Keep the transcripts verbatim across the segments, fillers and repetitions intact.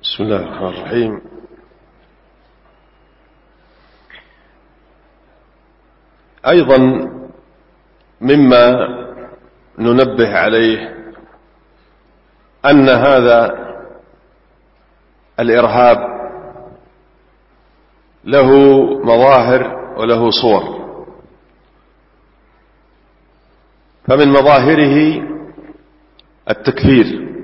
بسم الله الرحمن الرحيم. أيضا مما ننبه عليه أن هذا الإرهاب له مظاهر وله صور، فمن مظاهره التكفير،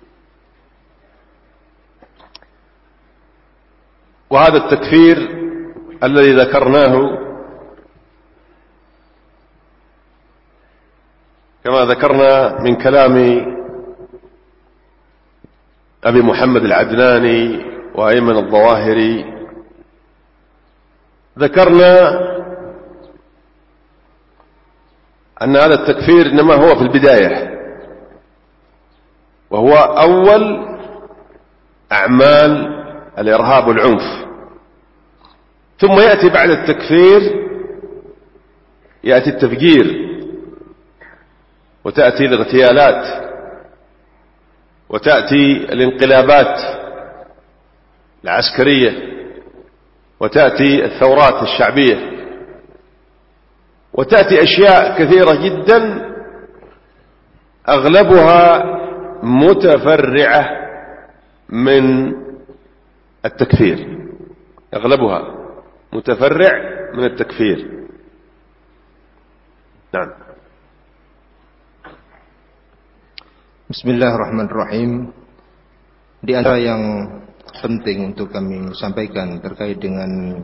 وهذا التكفير الذي ذكرناه كما ذكرنا من كلام أبي محمد العدناني وأيمن الظواهري، ذكرنا أن هذا التكفير إنما هو في البداية، وهو أول أعمال الإرهاب والعنف، ثم يأتي بعد التكفير يأتي التفجير، وتأتي الاغتيالات، وتأتي الانقلابات العسكرية، وتأتي الثورات الشعبية، وتأتي أشياء كثيرة جدا أغلبها متفرعة من التكفير، أغلبها متفرع من التكفير. نعم. Bismillahirrahmanirrahim. Di antara yang penting untuk kami sampaikan terkait dengan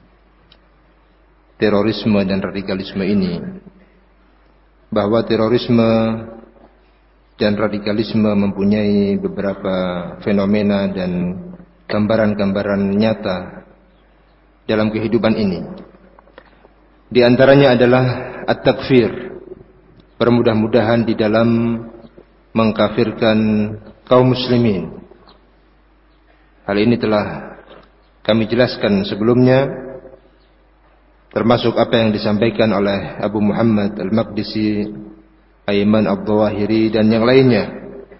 terorisme dan radikalisme ini, bahwa terorisme dan radikalisme mempunyai beberapa fenomena dan gambaran-gambaran nyata dalam kehidupan ini. Di antaranya adalah at-takfir, bermudah-mudahan di dalam mengkafirkan kaum muslimin. Hal ini telah kami jelaskan sebelumnya, termasuk apa yang disampaikan oleh Abu Muhammad Al-Maqdisi, Ayman Al-Zawahiri dan yang lainnya.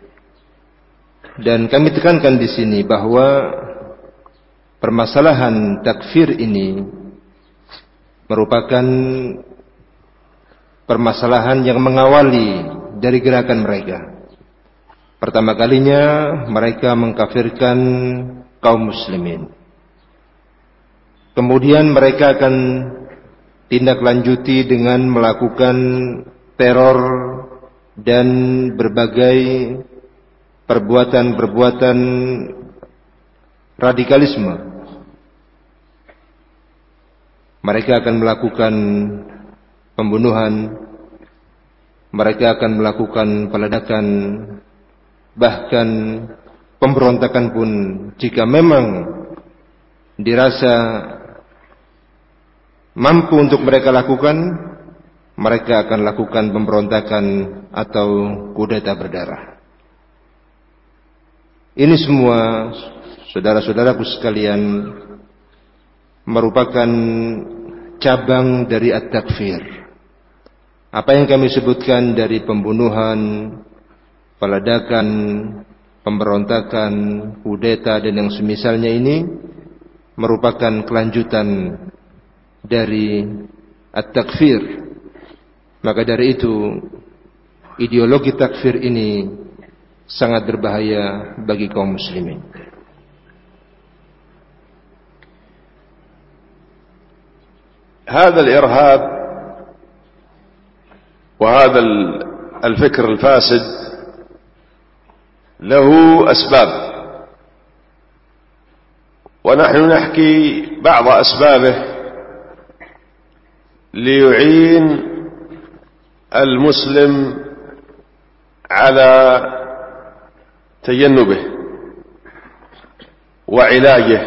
Dan kami tekankan di sini bahwa permasalahan takfir ini merupakan permasalahan yang mengawali dari gerakan mereka. Pertama kalinya mereka mengkafirkan kaum muslimin. Kemudian mereka akan tindak lanjuti dengan melakukan teror dan berbagai perbuatan-perbuatan radikalisme. Mereka akan melakukan pembunuhan, mereka akan melakukan peledakan, bahkan pemberontakan pun jika memang dirasa mampu untuk mereka lakukan, mereka akan lakukan pemberontakan atau kudeta berdarah. Ini semua, saudara-saudaraku sekalian, merupakan cabang dari at-takfir. Apa yang kami sebutkan dari pembunuhan, peledakan, pemberontakan, kudeta dan yang semisalnya ini merupakan kelanjutan dari at-takfir. Maka dari itu ideologi takfir ini sangat berbahaya bagi kaum muslimin. هذا الإرهاب وهذا الفكر الفاسد له أسباب، ونحن نحكي بعض أسبابه ليعين المسلم على تجنبه وعلاجه،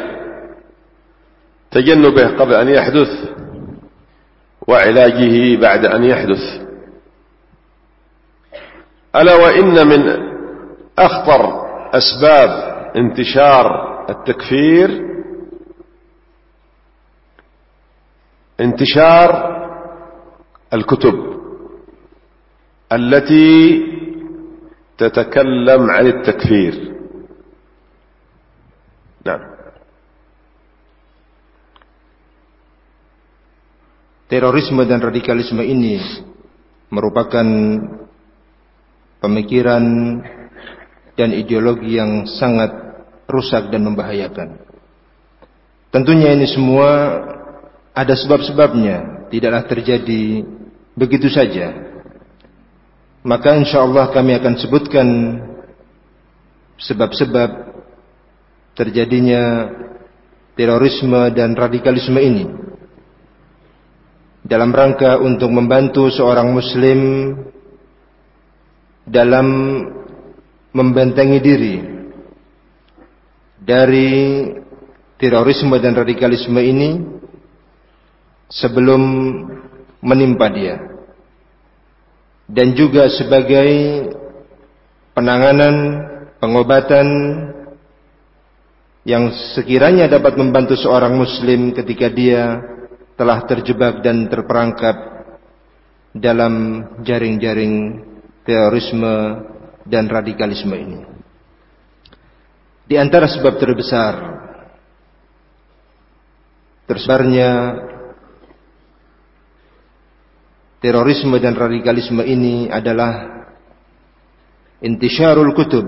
تجنبه قبل أن يحدث وعلاجه بعد أن يحدث. ألا وإن من أخطر أسباب انتشار التكفير انتشار الكتب التي تتكلم عن التكفير. Nah. Terorisme dan radikalisme ini merupakan pemikiran dan ideologi yang sangat rusak dan membahayakan. Tentunya ini semua ada sebab-sebabnya, tidaklah terjadi begitu saja. Maka insyaallah kami akan sebutkan sebab-sebab terjadinya terorisme dan radikalisme ini dalam rangka untuk membantu seorang muslim dalam membentengi diri dari terorisme dan radikalisme ini sebelum menimpa dia, dan juga sebagai penanganan, pengobatan yang sekiranya dapat membantu seorang muslim ketika dia telah terjebak dan terperangkap dalam jaring-jaring terorisme dan radikalisme ini. Di antara sebab terbesar tersebarnya terorisme dan radikalisme ini adalah intisyarul kutub,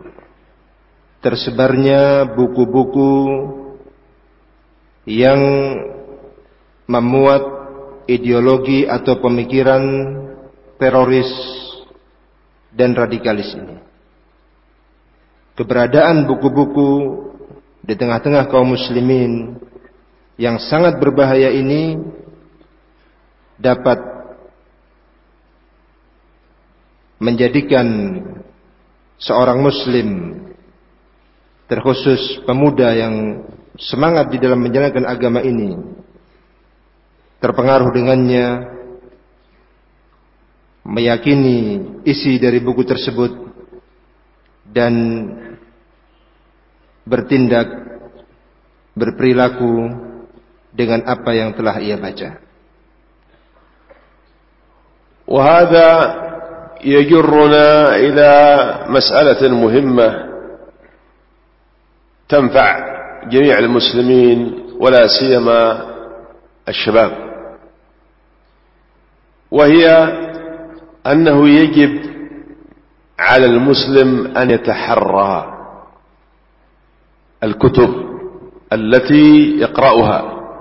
tersebarnya buku-buku yang memuat ideologi atau pemikiran teroris dan radikalis ini. Keberadaan buku-buku di tengah-tengah kaum muslimin yang sangat berbahaya ini dapat menjadikan seorang muslim, terkhusus pemuda yang semangat di dalam menjalankan agama ini, terpengaruh dengannya, meyakini isi dari buku tersebut, dan bertindak, berperilaku dengan apa yang telah ia baca. وهذا يجرنا إلى مسألة مهمة تنفع جميع المسلمين ولا سيما الشباب، وهي أنه يجب على المسلم أن يتحرى الكتب التي يقرأها،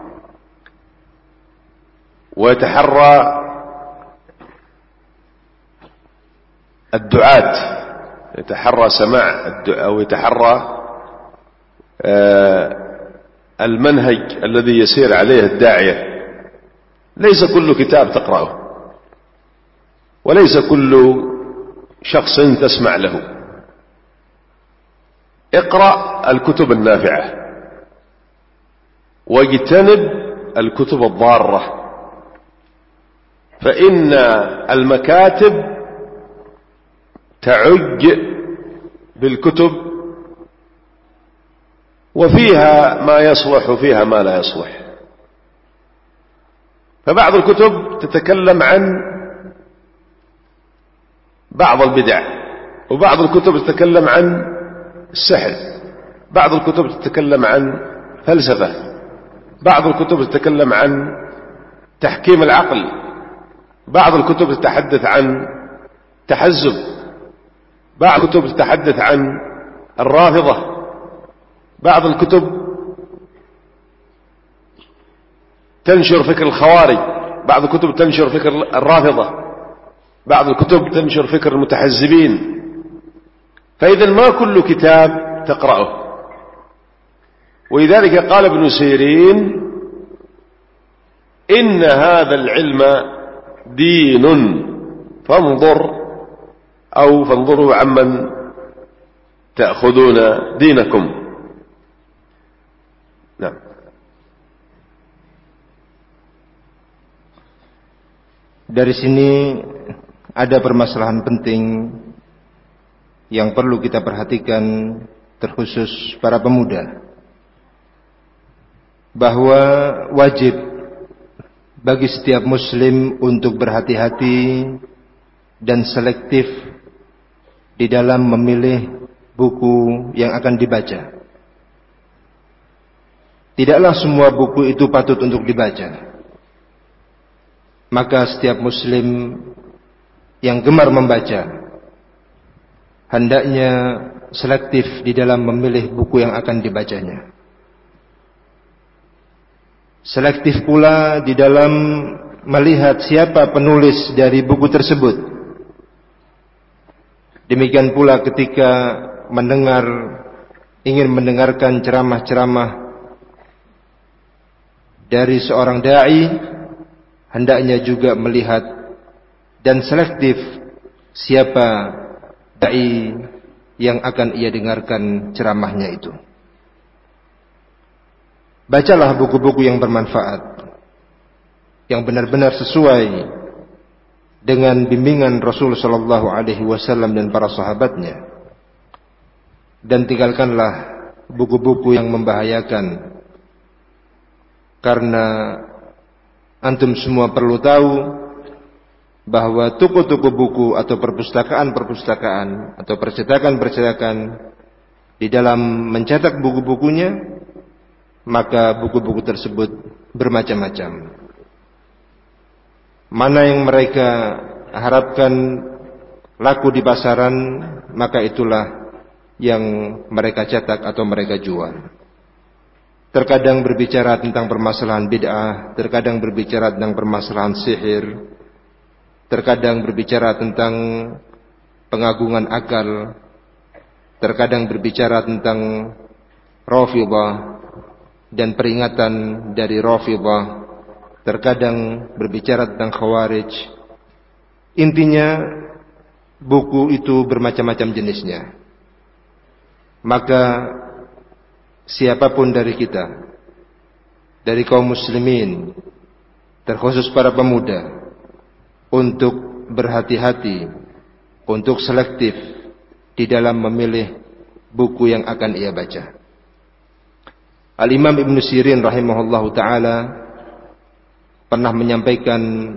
ويتحرى الدعاة، يتحرى سماع أو يتحرى المنهج الذي يسير عليه الداعية. ليس كل كتاب تقرأه، وليس كل شخص تسمع له. اقرأ الكتب النافعة، واجتنب الكتب الضارة، فإن المكاتب تعج بالكتب، وفيها ما يصلح وفيها ما لا يصلح. فبعض الكتب تتكلم عن بعض البدع، وبعض الكتب تتكلم عن السحر، بعض الكتب تتكلم عن فلسفة، بعض الكتب تتكلم عن تحكيم العقل، بعض الكتب تتحدث عن تحزب، بعض الكتب تتحدث عن الرافضة، بعض الكتب تنشر فكر الخوارج، بعض الكتب تنشر فكر الرافضة، بعض الكتب تنشر فكر المتحزبين. فإذا ما كل كتاب تقرأه. ولذلك قال ابن سيرين: إن هذا العلم دين فانظر أو فانظروا عمن تأخذون دينكم. نعم. Dari sini ada permasalahan penting yang perlu kita perhatikan, terkhusus para pemuda, bahwa wajib bagi setiap muslim untuk berhati-hati dan selektif di dalam memilih buku yang akan dibaca. tidaklah semua buku itu patut untuk dibaca. Maka setiap muslim yang gemar membaca hendaknya selektif di dalam memilih buku yang akan dibacanya. Selektif pula di dalam melihat siapa penulis dari buku tersebut. Demikian pula ketika mendengar, ingin mendengarkan ceramah-ceramah dari seorang da'i, hendaknya juga melihat dan selektif siapa da'i yang akan ia dengarkan ceramahnya itu. Bacalah buku-buku yang bermanfaat, yang benar-benar sesuai dengan bimbingan Rasul sallallahu alaihi wasallam dan para sahabatnya. Dan tinggalkanlah buku-buku yang membahayakan. Karena antum semua perlu tahu bahwa toko-toko buku atau perpustakaan-perpustakaan atau percetakan-percetakan di dalam mencetak buku-bukunya, maka buku-buku tersebut bermacam-macam. Mana yang mereka harapkan laku di pasaran, maka itulah yang mereka cetak atau mereka jual. Terkadang berbicara tentang permasalahan bid'ah, terkadang berbicara tentang permasalahan sihir, terkadang berbicara tentang pengagungan akal, terkadang berbicara tentang Rafidhah dan peringatan dari Rafidhah, terkadang berbicara tentang Khawarij. Intinya buku itu bermacam-macam jenisnya. Maka siapapun dari kita, dari kaum muslimin, terkhusus para pemuda, untuk berhati-hati, untuk selektif di dalam memilih buku yang akan ia baca. Al-Imam Ibn Sirin rahimahullahu ta'ala pernah menyampaikan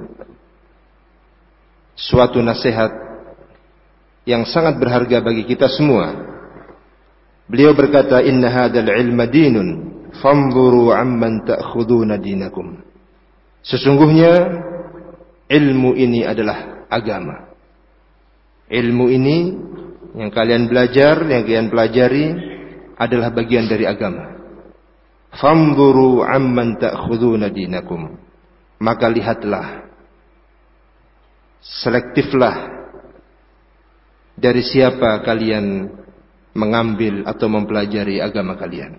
suatu nasihat yang sangat berharga bagi kita semua. Beliau berkata, inna hadzal ilma dinun fanzuru amman ta'khuduna dinakum. Sesungguhnya ilmu ini adalah agama. Ilmu ini yang kalian belajar, yang kalian pelajari adalah bagian dari agama. Fanzuru amman ta'khuduna dinakum. Maka lihatlah, selektiflah dari siapa kalian mengambil atau mempelajari agama kalian.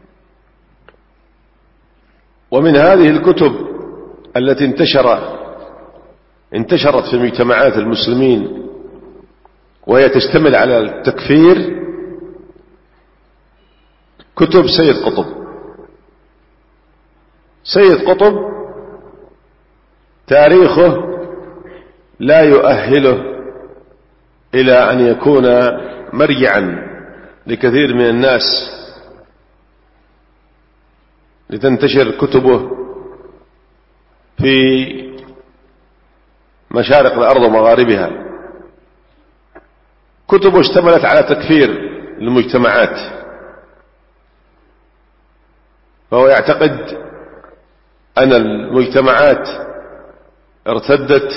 ومن هذه الكتب التي انتشر انتشرت في مجتمعات المسلمين وهي تشتمل على التكفير كتب سيد قطب. سيد قطب تاريخه لا يؤهله إلى أن يكون مرجعا لكثير من الناس لتنتشر كتبه في مشارق الأرض ومغاربها. كتبه اشتملت على تكفير المجتمعات، فهو يعتقد أن المجتمعات ارتدت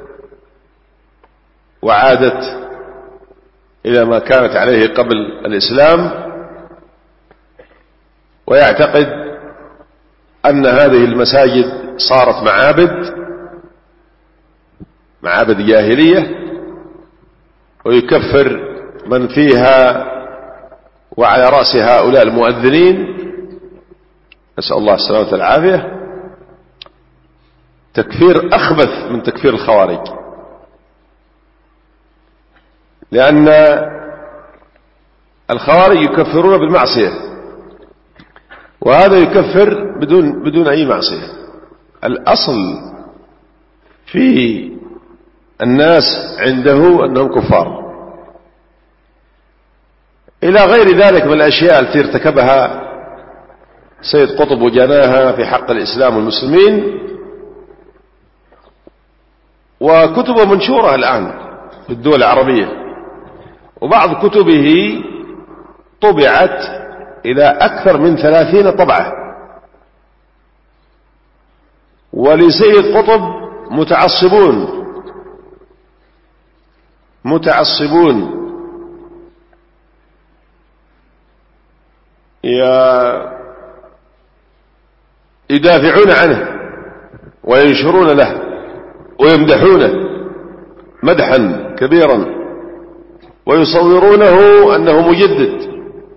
وعادت إلى ما كانت عليه قبل الإسلام، ويعتقد أن هذه المساجد صارت معابد معابد جاهلية، ويكفر من فيها وعلى رأس هؤلاء المؤذنين، نسأل الله السلامة والعافية، تكفير أخبث من تكفير الخوارج. لأن الخوارج يكفرون بالمعصية، وهذا يكفر بدون بدون أي معصية. الأصل في الناس عنده أنهم كفار، إلى غير ذلك من الأشياء التي ارتكبها سيد قطب وجناها في حق الإسلام والمسلمين، وكتبه منشورة الآن في الدول العربية، وبعض كتبه طبعت إلى أكثر من ثلاثين طبعة ولسيد قطب متعصبون متعصبون يدافعون عنه وينشرون له ويمدحونه مدحا كبيرا ويصورونه أنه مجدد،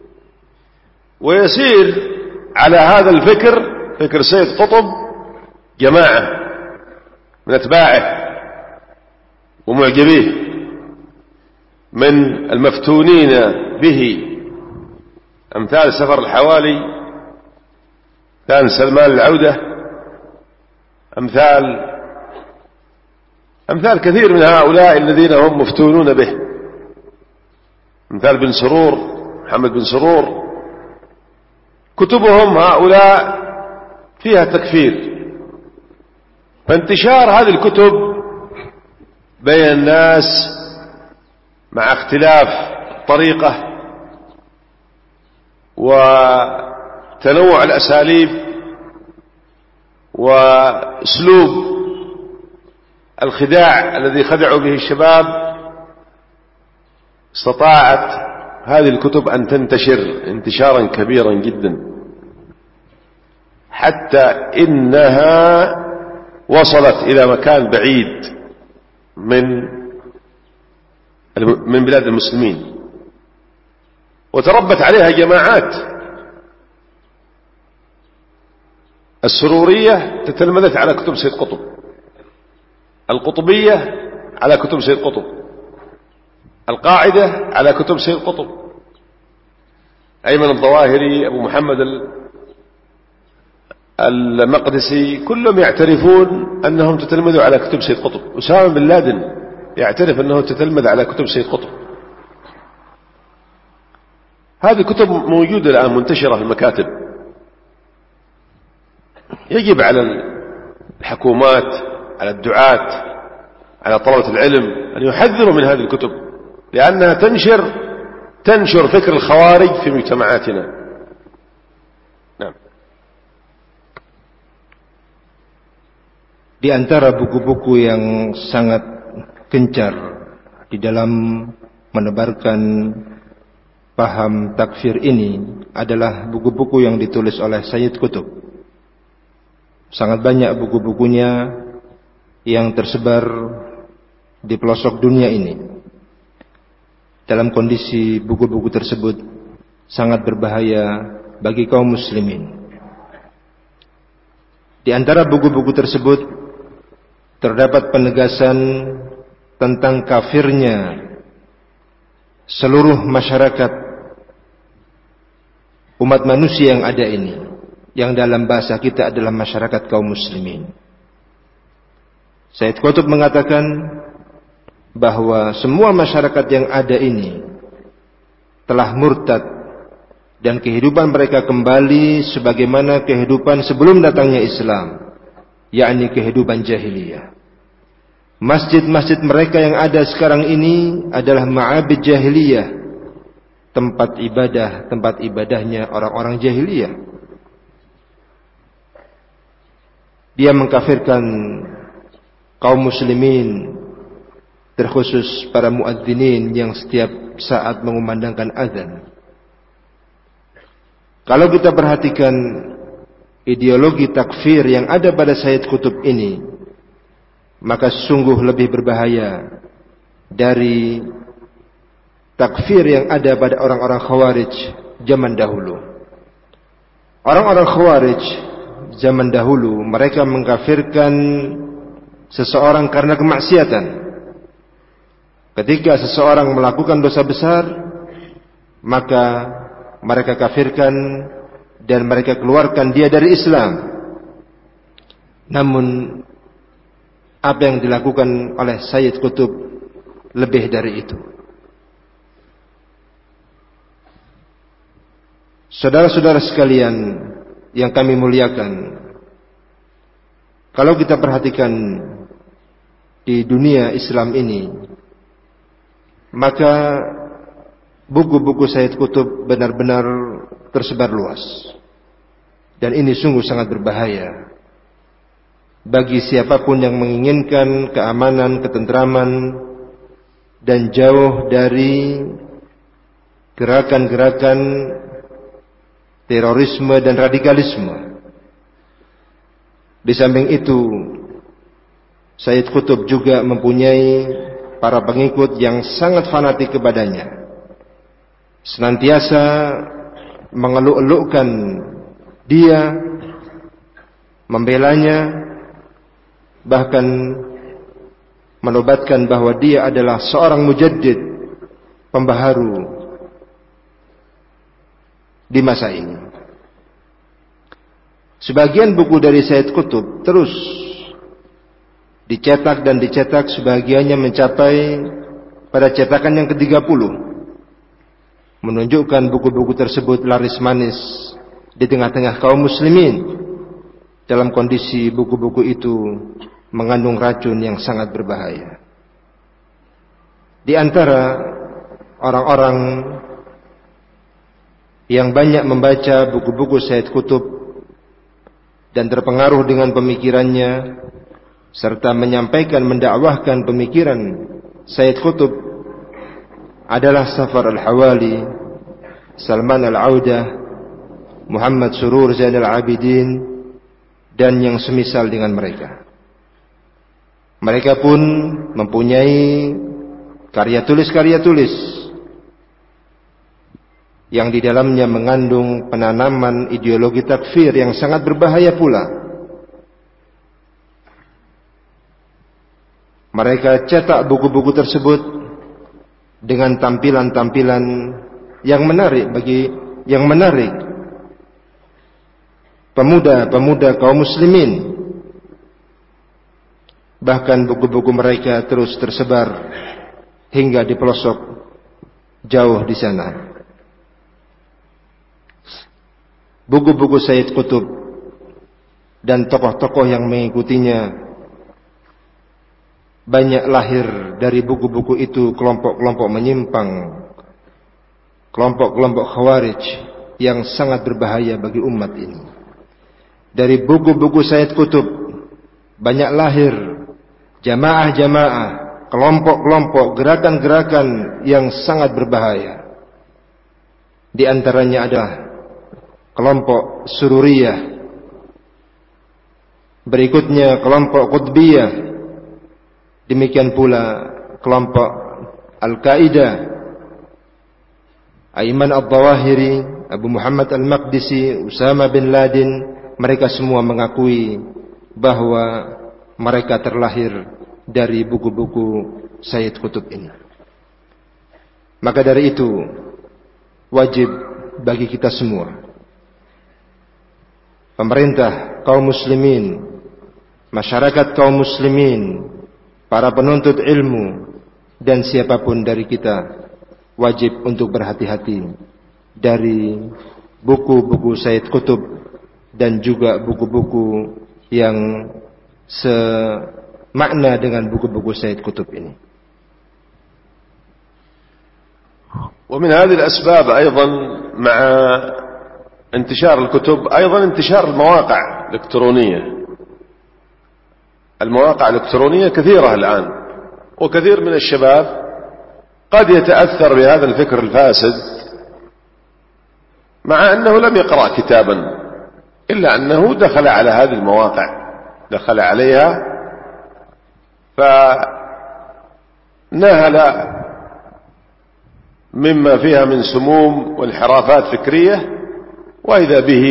ويسير على هذا الفكر، فكر سيد قطب، جماعة من أتباعه ومعجبيه من المفتونين به، أمثال سفر الحوالي، أمثال سلمان العودة، أمثال أمثال كثير من هؤلاء الذين هم مفتونون به، أمثال بن سرور، محمد بن سرور. كتبهم هؤلاء فيها تكفير، فانتشار هذه الكتب بين الناس مع اختلاف الطريقة وتنوع الأساليب وأسلوب الخداع الذي خدعوا به الشباب، استطاعت هذه الكتب أن تنتشر انتشارا كبيرا جدا، حتى إنها وصلت إلى مكان بعيد من من بلاد المسلمين، وتربت عليها جماعات. السرورية تتلمذت على كتب سيد قطب، القطبية على كتب سيد قطب، القاعدة على كتب سيد قطب، أيمن الظواهري، أبو محمد المقدسي، كلهم يعترفون أنهم تتلمذوا على كتب سيد قطب. أسامة بن لادن يعترف أنه تتلمذ على كتب سيد قطب. هذه كتب موجودة الآن منتشرة في المكاتب. يجب على الحكومات، على الدعاة، على طلبة العلم أن يحذروا من هذه الكتب، لأنها تنشر تنشر فكر الخوارج في مجتمعاتنا. نعم. Di antara buku-buku yang sangat gencar di dalam menebarkan paham takfir ini adalah buku-buku yang ditulis oleh Sayyid Qutb. Sangat banyak buku-bukunya yang tersebar di pelosok dunia ini. Dalam kondisi buku-buku tersebut sangat berbahaya bagi kaum muslimin. Di antara buku-buku tersebut terdapat penegasan tentang kafirnya seluruh masyarakat umat manusia yang ada ini, yang dalam bahasa kita adalah masyarakat kaum muslimin. Sayyid Qutb mengatakan bahwa semua masyarakat yang ada ini telah murtad dan kehidupan mereka kembali sebagaimana kehidupan sebelum datangnya Islam, yakni kehidupan jahiliyah. Masjid-masjid mereka yang ada sekarang ini adalah ma'abid jahiliyah, tempat ibadah, tempat ibadahnya orang-orang jahiliyah. Dia mengkafirkan kaum muslimin, terkhusus para muadzinin yang setiap saat mengumandangkan azan. Kalau kita perhatikan ideologi takfir yang ada pada Sayyid Qutb ini, maka sungguh lebih berbahaya dari takfir yang ada pada orang-orang Khawarij zaman dahulu. Orang-orang Khawarij zaman dahulu, mereka mengkafirkan seseorang karena kemaksiatan. Ketika seseorang melakukan dosa besar, maka mereka kafirkan dan mereka keluarkan dia dari Islam. Namun apa yang dilakukan oleh Sayyid Qutb lebih dari itu. Saudara-saudara sekalian yang kami muliakan, kalau kita perhatikan di dunia Islam ini, maka buku-buku Sayyid Qutb benar-benar tersebar luas, dan ini sungguh sangat berbahaya. bagi siapapun yang menginginkan keamanan, ketentraman, dan jauh dari gerakan-gerakan terorisme dan radikalisme. Di samping itu, Sayyid Qutb juga mempunyai para pengikut yang sangat fanatik kepadanya, senantiasa mengeluk-elukkan dia, membelanya, bahkan menobatkan bahwa dia adalah seorang mujaddid, pembaharu di masa ini. Sebagian buku dari Sayyid Qutb terus dicetak dan dicetak, sebagiannya mencapai pada cetakan yang ke tiga puluh, menunjukkan buku-buku tersebut laris manis di tengah-tengah kaum muslimin, dalam kondisi buku-buku itu mengandung racun yang sangat berbahaya. Di antara orang-orang yang banyak membaca buku-buku Sayyid Qutb dan terpengaruh dengan pemikirannya serta menyampaikan, mendakwahkan pemikiran Sayyid Qutb adalah Safar Al-Hawali, Salman Al-Audah, Muhammad Surur Zainal Abidin, dan yang semisal dengan mereka. Mereka pun mempunyai karya tulis-karya tulis yang di dalamnya mengandung penanaman ideologi takfir yang sangat berbahaya pula. Mereka cetak buku-buku tersebut dengan tampilan-tampilan yang menarik bagi yang menarik pemuda-pemuda kaum muslimin. Bahkan buku-buku mereka terus tersebar hingga di pelosok jauh di sana. Buku-buku Sayyid Qutb dan tokoh-tokoh yang mengikutinya banyak lahir dari buku-buku itu kelompok-kelompok menyimpang, kelompok-kelompok khawarij yang sangat berbahaya bagi umat ini. Dari buku-buku Sayyid Qutb banyak lahir jamaah-jamaah, kelompok-kelompok, gerakan-gerakan yang sangat berbahaya. Di antaranya adalah kelompok Sururiyah, berikutnya kelompok Qutbiyah, demikian pula kelompok Al-Qaeda, Ayman Al-Zawahiri, Abu Muhammad Al-Maqdisi, Usama bin Laden. Mereka semua mengakui bahwa mereka terlahir dari buku-buku Sayyid Qutb ini. Maka dari itu wajib bagi kita semua, pemerintah, kaum muslimin, masyarakat kaum muslimin, para penuntut ilmu, dan siapapun dari kita, wajib untuk berhati-hati dari buku-buku Sayyid Qutb dan juga buku-buku yang semakna dengan buku-buku Sayyid Qutb ini. ومن هذه الأسباب أيضا مع انتشار الكتب أيضا انتشار المواقع الإلكترونية. المواقع الإلكترونية كثيرة الآن، وكثير من الشباب قد يتأثر بهذا الفكر الفاسد مع أنه لم يقرأ كتابا، إلا أنه دخل على هذه المواقع، دخل عليها فناهل مما فيها من سموم وانحرافات فكرية، وإذا به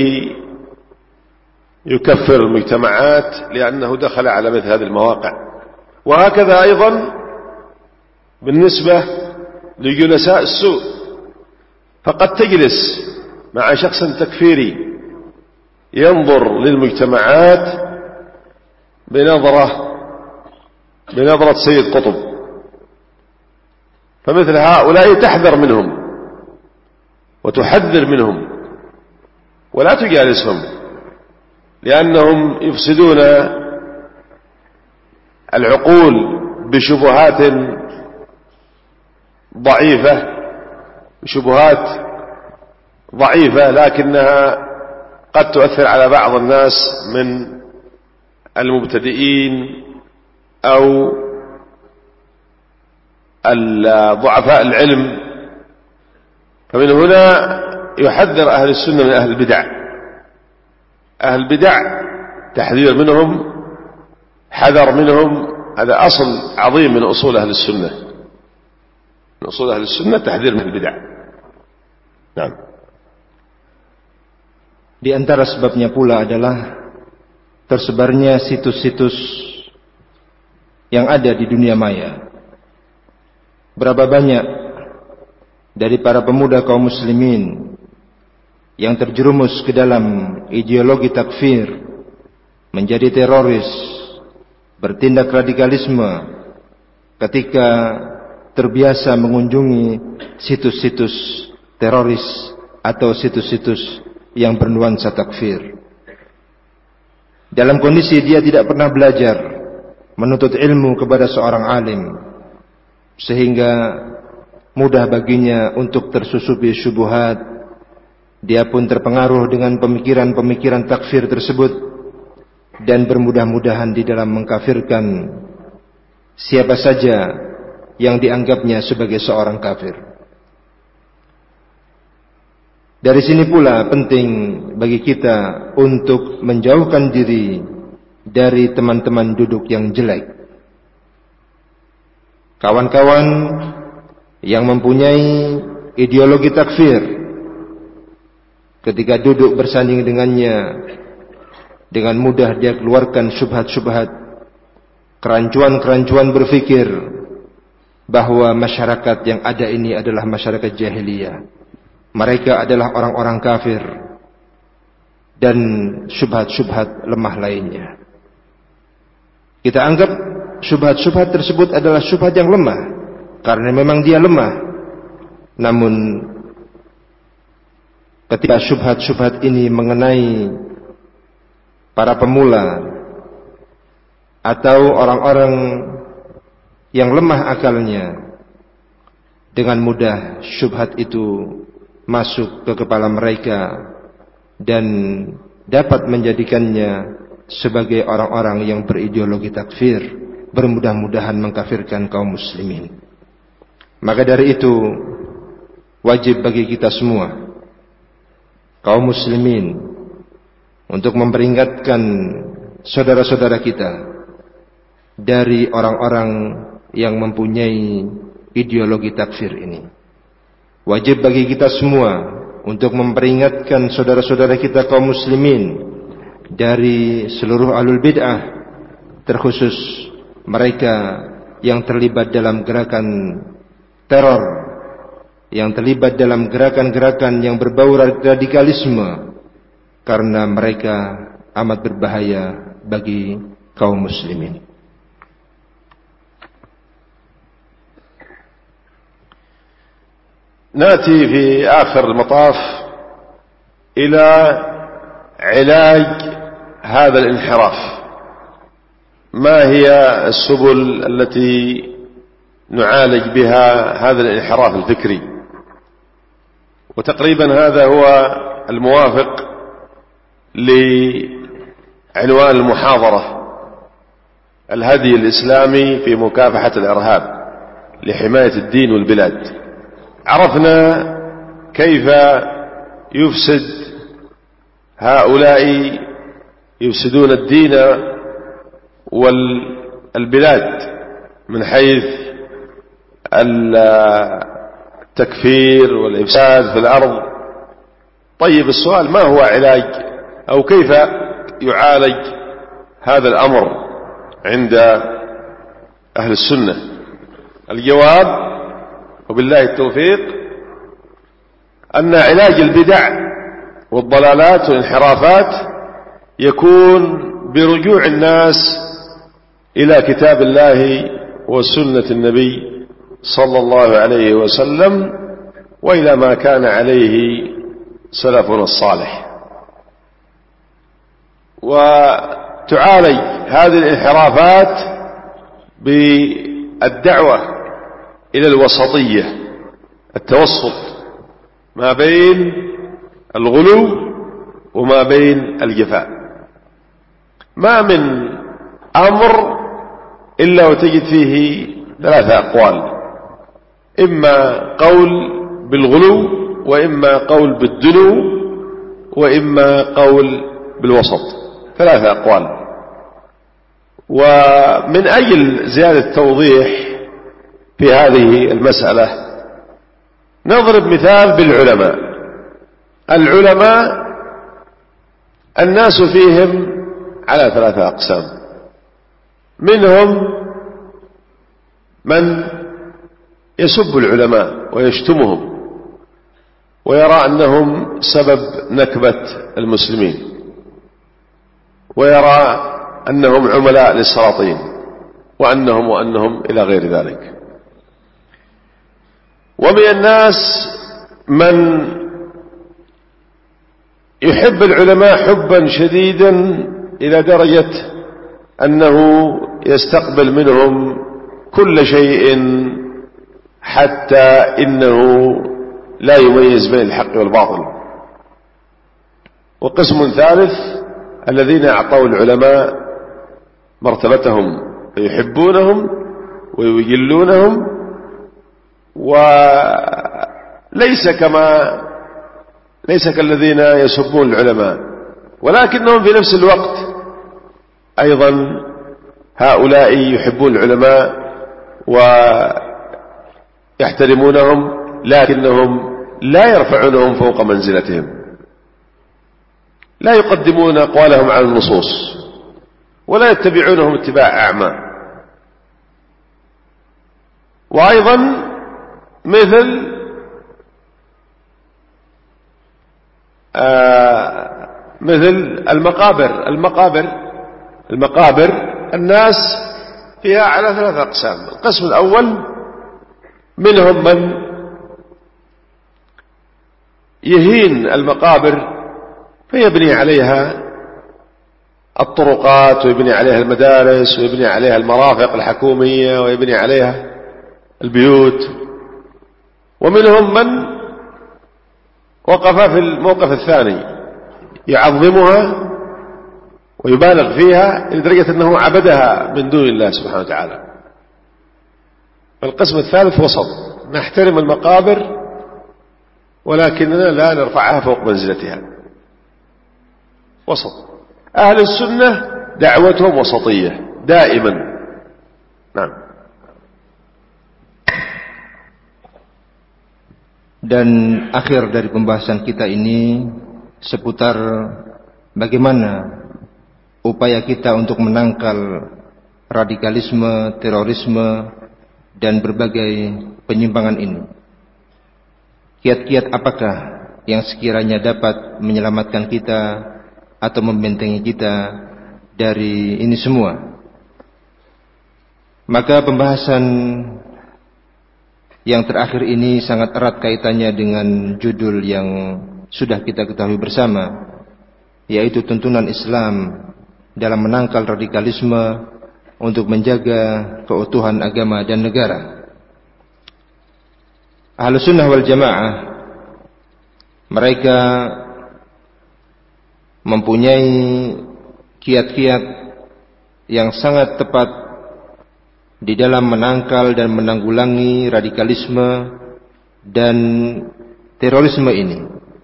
يكفر المجتمعات لأنه دخل على مثل هذه المواقع. وهكذا أيضا بالنسبة لجلساء السوء، فقد تجلس مع شخص تكفيري ينظر للمجتمعات بنظرة بنظرة سيد قطب، فمثل هؤلاء تحذر منهم وتحذر منهم ولا تجالسهم، لأنهم يفسدون العقول بشبهات ضعيفة بشبهات ضعيفة لكنها قد تؤثر على بعض الناس من المبتدئين أو ضعفاء العلم. فمن هنا يحذر أهل السنة من أهل البدع. أهل البدع تحذير منهم، حذر منهم، هذا أصل عظيم من أصول أهل السنة. من أصول أهل السنة تحذير من البدع. نعم. Di antara sebabnya pula adalah tersebarnya situs-situs yang ada di dunia maya. Berapa banyak dari para pemuda kaum muslimin yang terjerumus ke dalam ideologi takfir, menjadi teroris, bertindak radikalisme ketika terbiasa mengunjungi situs-situs teroris atau situs-situs yang bernuansa takfir. Dalam kondisi dia tidak pernah belajar menuntut ilmu kepada seorang alim, sehingga mudah baginya untuk tersusupi syubhat. Dia pun terpengaruh dengan pemikiran-pemikiran takfir tersebut dan bermudah-mudahan di dalam mengkafirkan siapa saja yang dianggapnya sebagai seorang kafir. Dari sini pula penting bagi kita untuk menjauhkan diri dari teman-teman duduk yang jelek, kawan-kawan yang mempunyai ideologi takfir. Ketika duduk bersanding dengannya, dengan mudah dia keluarkan syubhat-syubhat, kerancuan-kerancuan berfikir bahwa masyarakat yang ada ini adalah masyarakat jahiliyah. Mereka adalah orang-orang kafir dan syubhat-syubhat lemah lainnya. Kita anggap syubhat-syubhat tersebut adalah syubhat yang lemah karena memang dia lemah. Namun ketika syubhat-syubhat ini mengenai para pemula atau orang-orang yang lemah akalnya, dengan mudah syubhat itu masuk ke kepala mereka dan dapat menjadikannya sebagai orang-orang yang berideologi takfir, bermudah-mudahan mengkafirkan kaum muslimin. Maka dari itu wajib bagi kita semua kaum muslimin untuk memperingatkan saudara-saudara kita dari orang-orang yang mempunyai ideologi takfir ini. Wajib bagi kita semua untuk memperingatkan saudara-saudara kita kaum muslimin dari seluruh ahlul bid'ah, terkhusus mereka yang terlibat dalam gerakan teror, yang terlibat dalam gerakan-gerakan yang berbau radikalisme, karena mereka amat berbahaya bagi kaum muslimin. نأتي في آخر المطاف إلى علاج هذا الانحراف. ما هي السبل التي نعالج بها هذا الانحراف الفكري؟ وتقريبا هذا هو الموافق لعنوان المحاضرة: الهدي الإسلامي في مكافحة الإرهاب لحماية الدين والبلاد. عرفنا كيف يفسد هؤلاء يفسدون الدين والبلاد من حيث التكفير والإفساد في الأرض. طيب السؤال: ما هو علاج أو كيف يعالج هذا الأمر عند أهل السنة؟ الجواب وبالله التوفيق أن علاج البدع والضلالات والانحرافات يكون برجوع الناس إلى كتاب الله وسنة النبي صلى الله عليه وسلم وإلى ما كان عليه سلفنا الصالح. وتعالج هذه الانحرافات بالدعوة إلى الوسطية، التوسط ما بين الغلو وما بين الجفاء. ما من أمر إلا وتجد فيه ثلاثة أقوال، إما قول بالغلو، وإما قول بالدنو، وإما قول بالوسط. ثلاثة أقوال. ومن أجل زيادة توضيح في هذه المسألة نضرب مثال بالعلماء. العلماء الناس فيهم على ثلاثة أقسام. منهم من يسب العلماء ويشتمهم ويرى أنهم سبب نكبة المسلمين، ويرى أنهم عملاء للسلاطين، وأنهم وأنهم إلى غير ذلك. ومن الناس من يحب العلماء حبا شديدا إلى درجة أنه يستقبل منهم كل شيء، حتى إنه لا يميز بين الحق والباطل. وقسم ثالث الذين أعطوا العلماء مرتبتهم فيحبونهم ويجلونهم، وليس كما ليس كالذين يسبون العلماء، ولكنهم في نفس الوقت أيضا هؤلاء يحبون العلماء ويحترمونهم، لكنهم لا يرفعونهم فوق منزلتهم، لا يقدمون أقوالهم على النصوص، ولا يتبعونهم اتباع أعمى. وأيضا مثل آه مثل المقابر المقابر المقابر الناس فيها على ثلاثة أقسام. القسم الأول منهم من يهين المقابر فيبني عليها الطرقات، ويبني عليها المدارس، ويبني عليها المرافق الحكومية، ويبني عليها البيوت. ومنهم من وقف في الموقف الثاني يعظمها ويبالغ فيها لدرجة أنه عبدها من دون الله سبحانه وتعالى. القسم الثالث وسط، نحترم المقابر ولكننا لا نرفعها فوق منزلتها، وسط. أهل السنة دعوتهم وسطية دائما. نعم. Dan akhir dari pembahasan kita ini seputar bagaimana upaya kita untuk menangkal radikalisme, terorisme, dan berbagai penyimpangan ini. Kiat-kiat apakah yang sekiranya dapat menyelamatkan kita atau membentengi kita dari ini semua? Maka pembahasan yang terakhir ini sangat erat kaitannya dengan judul yang sudah kita ketahui bersama, yaitu tuntunan Islam dalam menangkal radikalisme untuk menjaga keutuhan agama dan negara. Ahlus Sunnah wal Jamaah mereka mempunyai kiat-kiat yang sangat tepat di dalam menangkal dan menanggulangi radikalisme dan terorisme ini.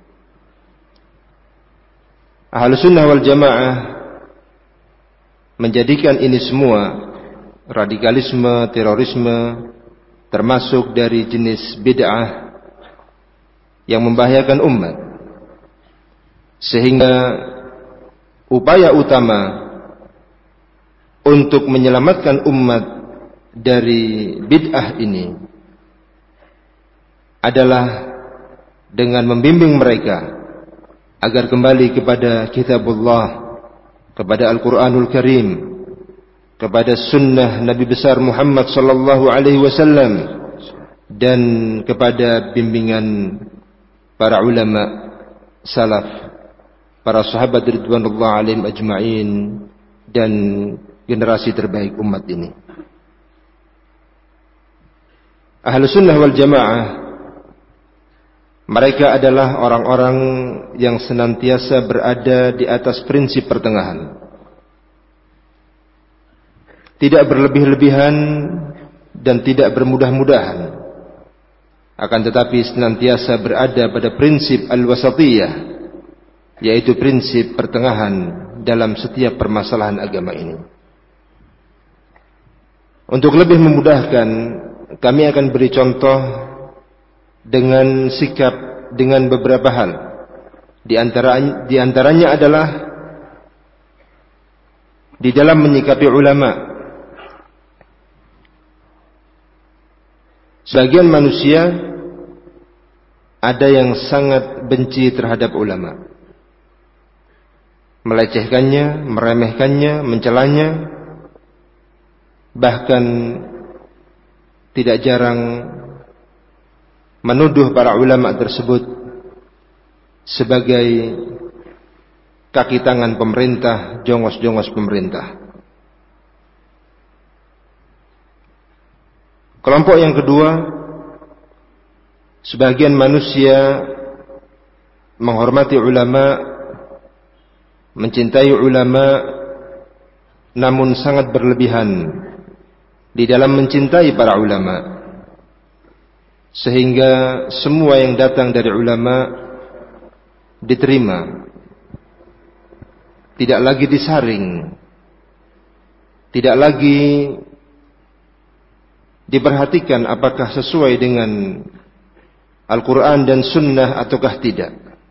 Ahlus Sunnah wal Jamaah menjadikan ini semua, radikalisme, terorisme, termasuk dari jenis bid'ah yang membahayakan umat, sehingga upaya utama untuk menyelamatkan umat dari bid'ah ini adalah dengan membimbing mereka agar kembali kepada kitabullah, kepada Al-Quranul Karim, kepada sunnah Nabi besar Muhammad sallallahu alaihi wasallam, dan kepada bimbingan para ulama salaf, para sahabat ridwanullah alaihim ajma'in, dan generasi terbaik umat ini. Ahlus Sunnah wal Jamaah mereka adalah orang-orang yang senantiasa berada di atas prinsip pertengahan. tidak berlebih-lebihan dan tidak bermudah-mudahan, akan tetapi senantiasa berada pada prinsip al-wasatiyah, yaitu prinsip pertengahan dalam setiap permasalahan agama ini. Untuk lebih memudahkan, kami akan beri contoh dengan sikap dengan beberapa hal. Di antara di antaranya adalah di dalam menyikapi ulama. Sebagian manusia ada yang sangat benci terhadap ulama, melecehkannya, meremehkannya, mencelanya, bahkan tidak jarang menuduh para ulama tersebut sebagai kaki tangan pemerintah, jongos-jongos pemerintah. Kelompok yang kedua, sebagian manusia menghormati ulama, mencintai ulama, namun sangat berlebihan di dalam mencintai para ulama, sehingga semua yang datang dari ulama diterima, tidak lagi disaring, tidak lagi diperhatikan apakah sesuai dengan Al-Quran dan Sunnah ataukah tidak.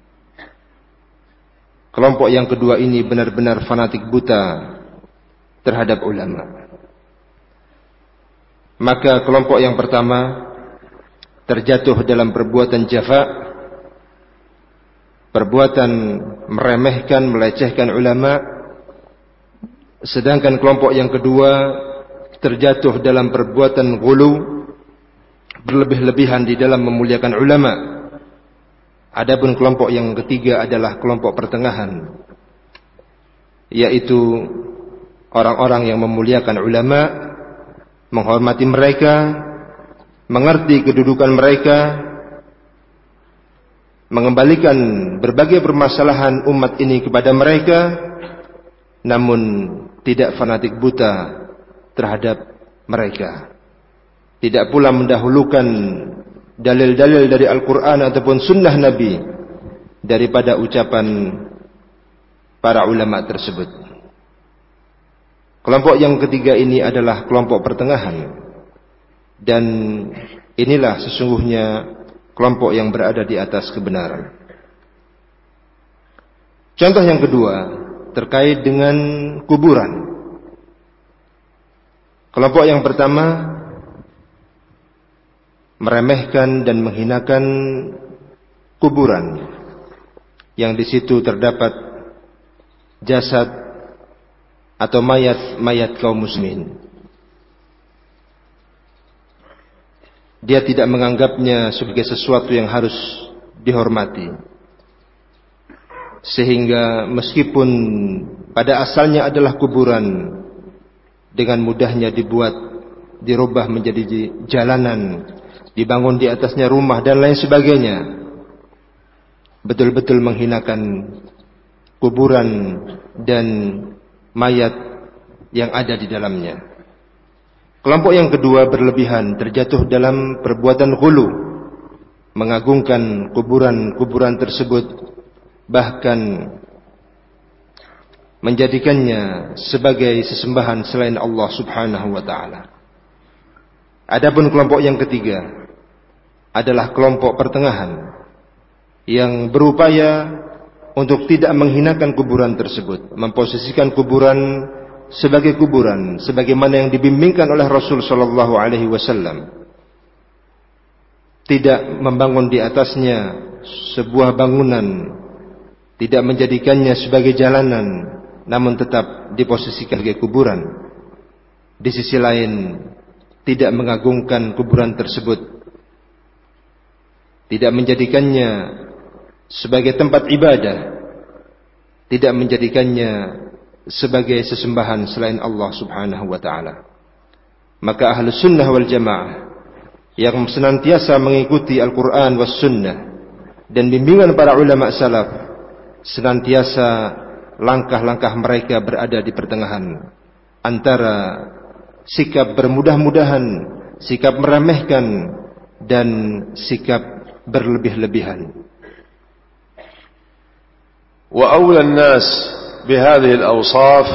Kelompok yang kedua ini benar-benar fanatik buta terhadap ulama. Maka kelompok yang pertama terjatuh dalam perbuatan jafa, perbuatan meremehkan, melecehkan ulama. Sedangkan kelompok yang kedua terjatuh dalam perbuatan ghulu, berlebih-lebihan di dalam memuliakan ulama. Adapun kelompok yang ketiga adalah kelompok pertengahan, yaitu orang-orang yang memuliakan ulama, menghormati mereka, mengerti kedudukan mereka, mengembalikan berbagai permasalahan umat ini kepada mereka, namun tidak fanatik buta terhadap mereka, tidak pula mendahulukan dalil-dalil dari Al-Quran ataupun Sunnah Nabi daripada ucapan para ulama tersebut. Kelompok yang ketiga ini adalah kelompok pertengahan, dan inilah sesungguhnya kelompok yang berada di atas kebenaran. Contoh yang kedua terkait dengan kuburan. Kelompok yang pertama meremehkan dan menghinakan kuburan yang di situ terdapat jasad atau mayat-mayat kaum muslimin. Dia tidak menganggapnya sebagai sesuatu yang harus dihormati, sehingga meskipun pada asalnya adalah kuburan, dengan mudahnya dibuat, dirubah menjadi jalanan, dibangun di atasnya rumah dan lain sebagainya. Betul-betul menghinakan kuburan dan mayat yang ada di dalamnya. Kelompok yang kedua berlebihan, terjatuh dalam perbuatan ghulu, mengagungkan kuburan-kuburan tersebut, bahkan menjadikannya sebagai sesembahan selain Allah Subhanahu wa taala. Adapun kelompok yang ketiga adalah kelompok pertengahan yang berupaya untuk tidak menghinakan kuburan tersebut, memposisikan kuburan sebagai kuburan sebagaimana yang dibimbingkan oleh Rasul sallallahu alaihi wasallam. Tidak membangun di atasnya sebuah bangunan, tidak menjadikannya sebagai jalanan, namun tetap diposisikan sebagai kuburan. Di sisi lain, tidak mengagungkan kuburan tersebut, tidak menjadikannya sebagai tempat ibadah, tidak menjadikannya sebagai sesembahan selain Allah Subhanahu wa taala. Maka Ahlus Sunnah wal Jamaah yang senantiasa mengikuti Al-Quran was Sunnah dan bimbingan para ulama salaf, senantiasa langkah-langkah mereka berada di pertengahan antara sikap bermudah-mudahan, sikap meremehkan, dan sikap berlebih-lebihan. وأولى الناس بهذه الأوصاف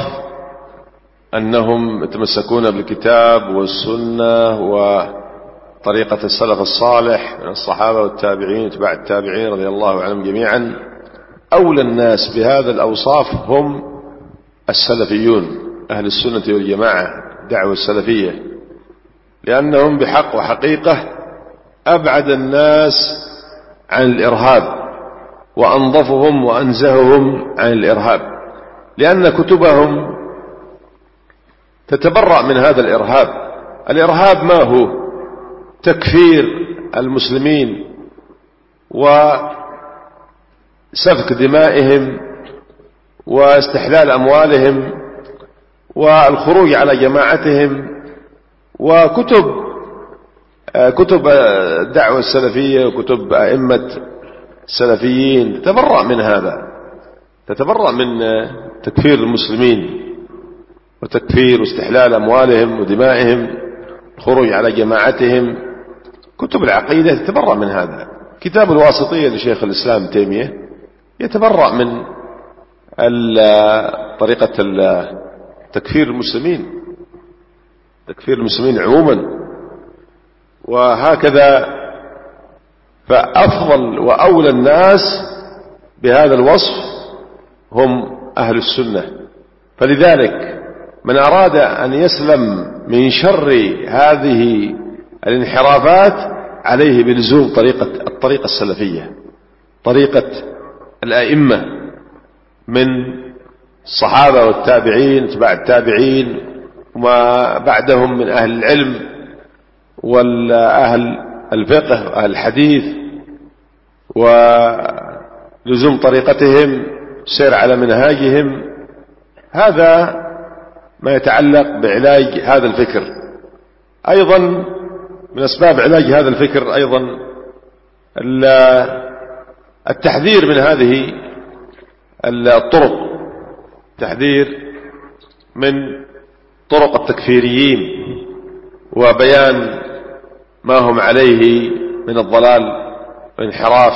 أنهم يتمسكون بالكتاب والسنة وطريقة السلف الصالح من الصحابة والتابعين وتبع التابعين رضي الله عنهم جميعا. أولى الناس بهذا الأوصاف هم السلفيون أهل السنة والجماعة، دعوة السلفية، لأنهم بحق وحقيقة أبعد الناس عن الإرهاب وأنظفهم وأنزههم عن الإرهاب، لأن كتبهم تتبرأ من هذا الإرهاب. الإرهاب ما هو؟ تكفير المسلمين وسفك دمائهم واستحلال أموالهم والخروج على جماعتهم. وكتب كتب الدعوة السلفية وكتب أئمة السلفيين تتبرأ من هذا، تتبرأ من تكفير المسلمين وتكفير واستحلال أموالهم ودمائهم، الخروج على جماعتهم. كتب العقيدة تتبرأ من هذا. كتاب الواسطية لشيخ الإسلام تيمية يتبرأ من طريقة تكفير المسلمين، تكفير المسلمين عموما. وهكذا فأفضل وأولى الناس بهذا الوصف هم أهل السنة. فلذلك من أراد أن يسلم من شر هذه الانحرافات عليه بلزوم طريقة الطريقة السلفية، طريقة الأئمة من الصحابة والتابعين تبع التابعين وما بعدهم من أهل العلم والأهل الفقه وأهل الحديث، ولزوم طريقتهم، سير على منهاجهم. هذا ما يتعلق بعلاج هذا الفكر. أيضا من أسباب علاج هذا الفكر أيضا التحذير من هذه الطرق، التحذير من طرق التكفيريين وبيان ما هم عليه من الضلال والانحراف،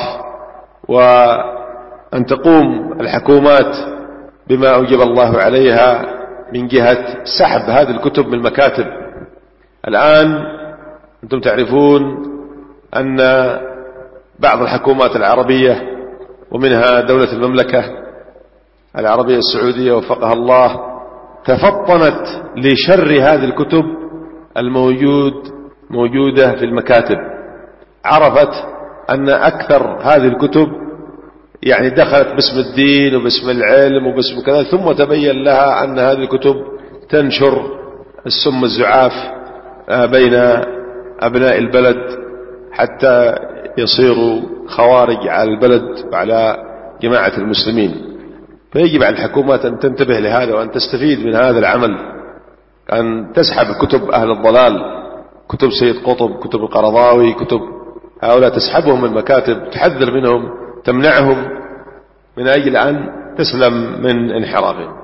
وأن تقوم الحكومات بما أوجب الله عليها من جهة سحب هذه الكتب من المكاتب. الآن أنتم تعرفون أن بعض الحكومات العربية ومنها دولة المملكة العربية السعودية وفقها الله تفطنت لشر هذه الكتب الموجود موجودة في المكاتب. عرفت أن أكثر هذه الكتب يعني دخلت باسم الدين وباسم العلم وباسم كذا، ثم تبين لها أن هذه الكتب تنشر السم الزعاف بين أبناء البلد حتى يصيروا خوارج على البلد وعلى جماعة المسلمين. فيجب على الحكومات أن تنتبه لهذا وأن تستفيد من هذا العمل، أن تسحب كتب أهل الضلال، كتب سيد قطب، كتب القرضاوي، كتب هؤلاء تسحبهم من المكاتب، تحذر منهم، تمنعهم من أجل أن تسلم من انحرافهم.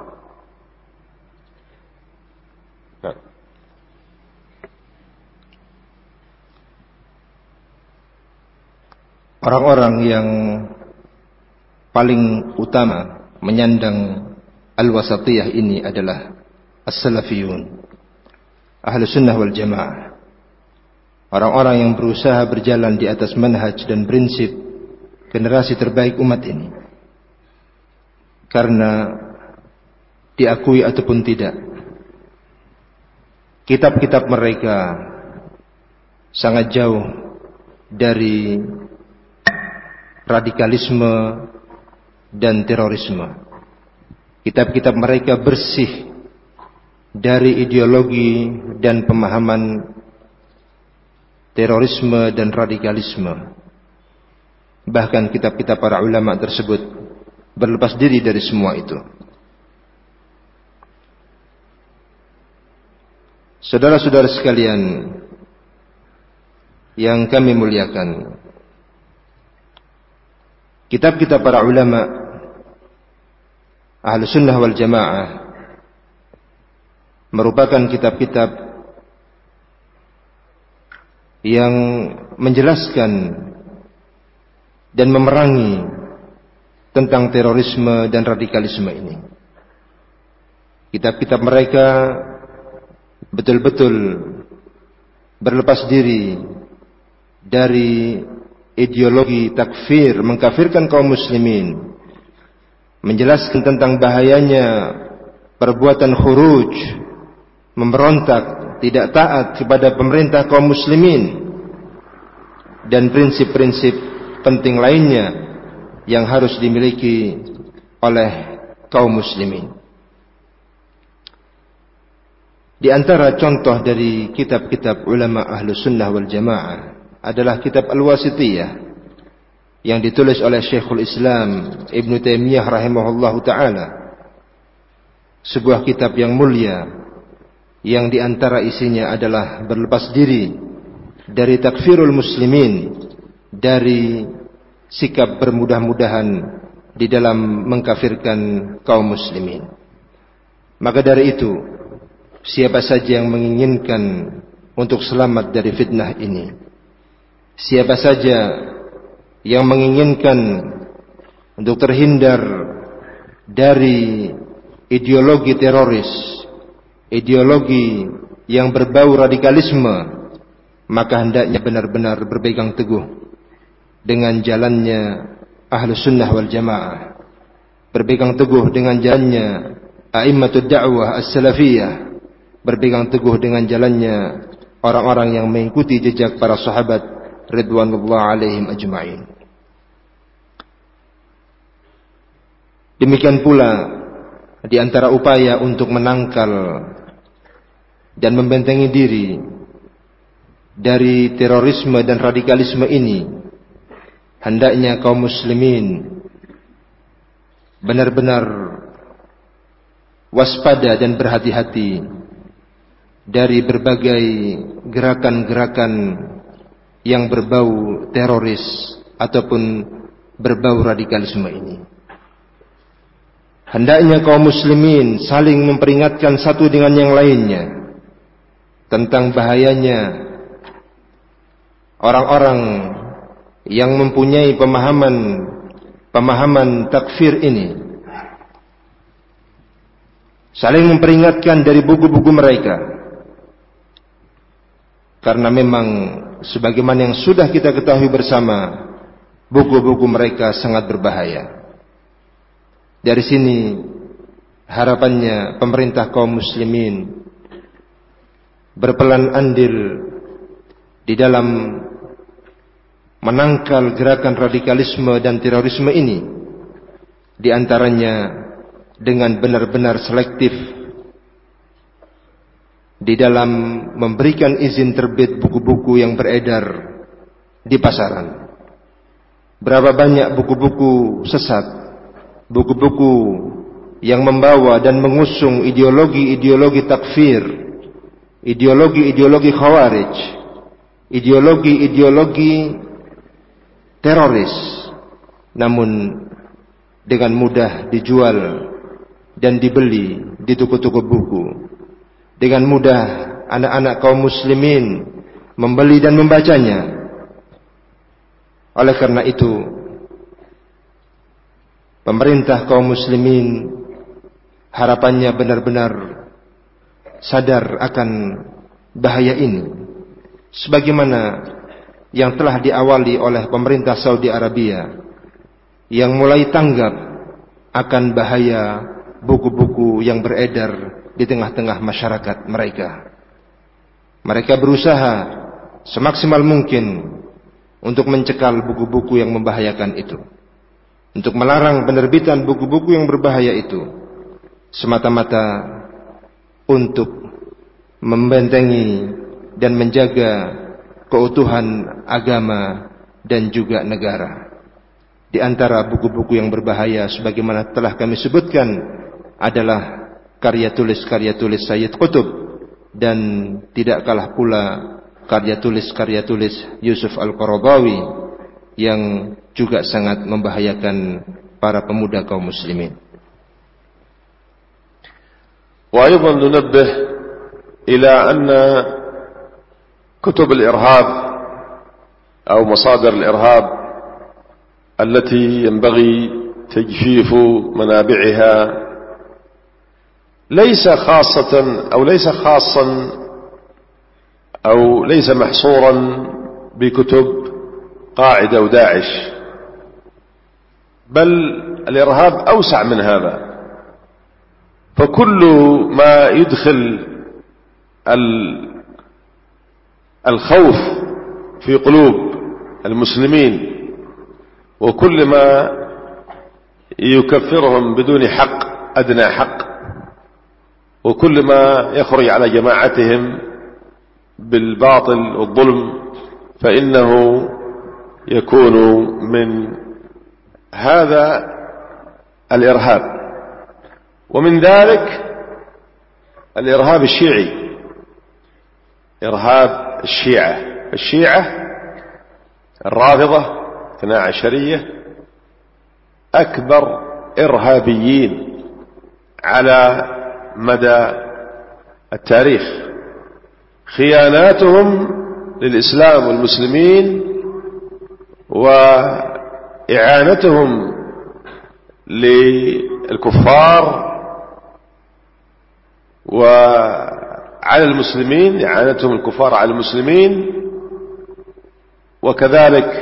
Orang-orang yang paling utama menyandang al-wasatiyah ini adalah as-salafiyun, ahlu sunnah wal jamaah. Orang-orang yang berusaha berjalan di atas manhaj dan prinsip generasi terbaik umat ini. Karena diakui ataupun tidak, kitab-kitab mereka sangat jauh dari radikalisme dan terorisme. Kitab-kitab mereka bersih dari ideologi dan pemahaman terorisme dan radikalisme. Bahkan kitab-kitab para ulama tersebut berlepas diri dari semua itu. Saudara-saudara sekalian yang kami muliakan, kitab-kitab para ulama ahlu sunnah wal jamaah merupakan kitab-kitab yang menjelaskan dan memerangi tentang terorisme dan radikalisme ini. Kitab-kitab mereka betul-betul berlepas diri dari ideologi takfir, mengkafirkan kaum muslimin, menjelaskan tentang bahayanya perbuatan khuruj, memberontak, tidak taat kepada pemerintah kaum muslimin, dan prinsip-prinsip penting lainnya yang harus dimiliki oleh kaum muslimin. Di antara contoh dari kitab-kitab ulama Ahlus Sunnah wal Jamaah adalah kitab Al-Wasithiyah yang ditulis oleh Syekhul Islam Ibn Taimiyah rahimahullahu ta'ala. Sebuah kitab yang mulia yang di antara isinya adalah berlepas diri dari takfirul muslimin, dari sikap bermudah-mudahan di dalam mengkafirkan kaum muslimin. Maka dari itu, siapa saja yang menginginkan untuk selamat dari fitnah ini, siapa saja yang menginginkan untuk terhindar dari ideologi teroris, ideologi yang berbau radikalisme, maka hendaknya benar-benar berpegang teguh dengan jalannya Ahlus Sunnah wal Jamaah, berpegang teguh dengan jalannya a'immatud da'wah as-salafiyah, berpegang teguh dengan jalannya orang-orang yang mengikuti jejak para sahabat ridwanullah alaihim ajma'in. Demikian pula di antara upaya untuk menangkal dan membentengi diri dari terorisme dan radikalisme ini, hendaknya kaum muslimin benar-benar waspada dan berhati-hati dari berbagai gerakan-gerakan yang berbau teroris ataupun berbau radikalisme ini. Hendaknya kaum muslimin saling memperingatkan satu dengan yang lainnya tentang bahayanya orang-orang yang mempunyai pemahaman pemahaman takfir ini. Saling memperingatkan dari buku-buku mereka, karena memang sebagaimana yang sudah kita ketahui bersama, buku-buku mereka sangat berbahaya. Dari sini harapannya pemerintah kaum muslimin berperan andil di dalam menangkal gerakan radikalisme dan terorisme ini, di antaranya dengan benar-benar selektif di dalam memberikan izin terbit buku-buku yang beredar di pasaran. Berapa banyak buku-buku sesat, buku-buku yang membawa dan mengusung ideologi-ideologi takfir, ideologi-ideologi khawarij, ideologi-ideologi teroris, namun dengan mudah dijual dan dibeli di toko-toko buku. Dengan mudah anak-anak kaum muslimin membeli dan membacanya. Oleh karena itu, pemerintah kaum muslimin harapannya benar-benar sadar akan bahaya ini, sebagaimana yang telah diawali oleh pemerintah Saudi Arabia yang mulai tanggap akan bahaya buku-buku yang beredar di tengah-tengah masyarakat mereka. Mereka berusaha semaksimal mungkin untuk mencekal buku-buku yang membahayakan itu, untuk melarang penerbitan buku-buku yang berbahaya itu, semata-mata untuk membentengi dan menjaga keutuhan agama dan juga negara. Di antara buku-buku yang berbahaya sebagaimana telah kami sebutkan adalah karya tulis-karya tulis Sayyid Qutb, dan tidak kalah pula karya tulis-karya tulis Yusuf Al-Qaradawi yang juga sangat membahayakan para pemuda kaum muslimin. Wa aidan nunabbih ila anna kutub al-irhab أو مصادر الإرهاب التي ينبغي تجفيف منابعها ليس خاصة أو ليس خاصا أو ليس محصورا بكتب قاعدة وداعش، بل الإرهاب أوسع من هذا. فكل ما يدخل الخوف في قلوب المسلمين وكل ما يكفرهم بدون حق أدنى حق وكل ما يخرج على جماعتهم بالباطل والظلم فإنه يكون من هذا الإرهاب. ومن ذلك الإرهاب الشيعي، إرهاب الشيعة الشيعة الرافضة اثنا عشرية أكبر إرهابيين على مدى التاريخ. خياناتهم للإسلام والمسلمين وإعانتهم للكفار وعلى المسلمين، إعانتهم الكفار على المسلمين، وكذلك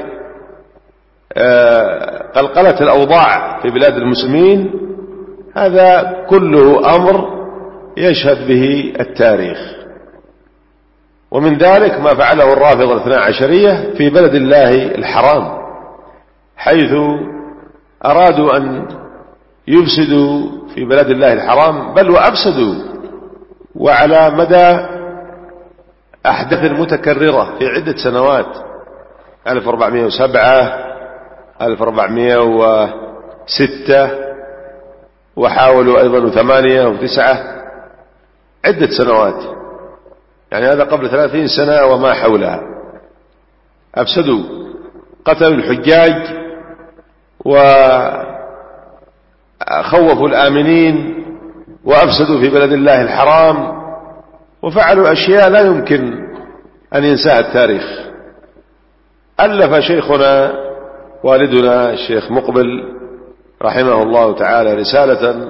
قلقلة الأوضاع في بلاد المسلمين، هذا كله أمر يشهد به التاريخ. ومن ذلك ما فعله الرافضة الاثنى عشرية في بلد الله الحرام، حيث أرادوا أن يفسدوا في بلد الله الحرام، بل وأفسدوا، وعلى مدى أحداث متكررة في عدة سنوات، ألف وأربعمائة وسبعة، ألف وأربعمائة وستة، وحاولوا أيضا ثمانية وتسعة، عدة سنوات، يعني هذا قبل ثلاثين سنة وما حولها. أفسدوا، قتلوا الحجاج وخوفوا الآمنين وأفسدوا في بلد الله الحرام، وفعلوا أشياء لا يمكن أن ينساها التاريخ. ألف شيخنا والدنا الشيخ مقبل رحمه الله تعالى رسالة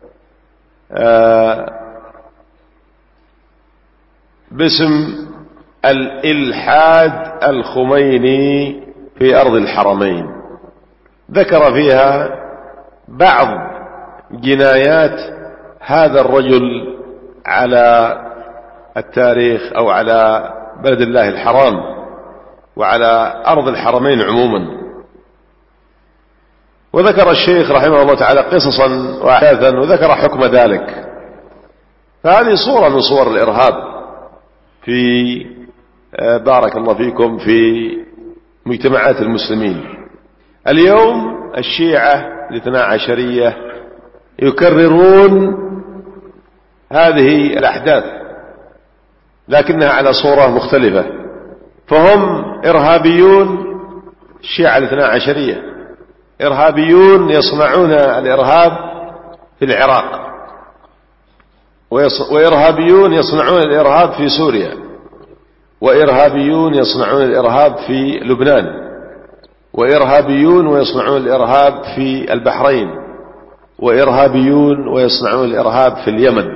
باسم الإلحاد الخميني في أرض الحرمين، ذكر فيها بعض جنايات هذا الرجل على التاريخ أو على بلد الله الحرام وعلى أرض الحرمين عموما. وذكر الشيخ رحمه الله تعالى قصصا وأحداثا وذكر حكم ذلك. فهذه صورة من صور الإرهاب في بارك الله فيكم في مجتمعات المسلمين. اليوم الشيعة الاثنا عشرية يكررون هذه الأحداث لكنها على صورة مختلفة، فهم إرهابيون. الشيعة الاثنا عشرية إرهابيون يصنعون الإرهاب في العراق، وإرهابيون يصنعون الإرهاب في سوريا، وإرهابيون يصنعون الإرهاب في لبنان، وإرهابيون ويصنعون الإرهاب في البحرين، وإرهابيون ويصنعون الإرهاب في اليمن.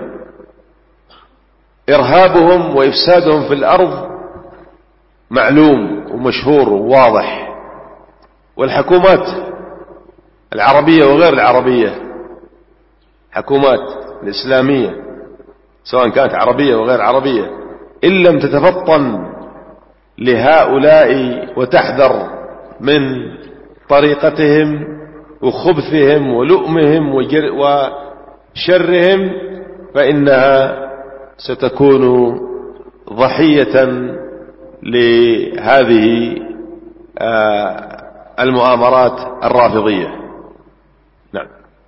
إرهابهم وإفسادهم في الأرض معلوم ومشهور وواضح. والحكومات العربية وغير العربية، حكومات الإسلامية سواء كانت عربية وغير عربية، إن لم تتفطن لهؤلاء وتحذر من طريقتهم وخبثهم ولؤمهم وشرهم، فإنها ستكون ضحية لهذه المؤامرات الرافضية. نعم.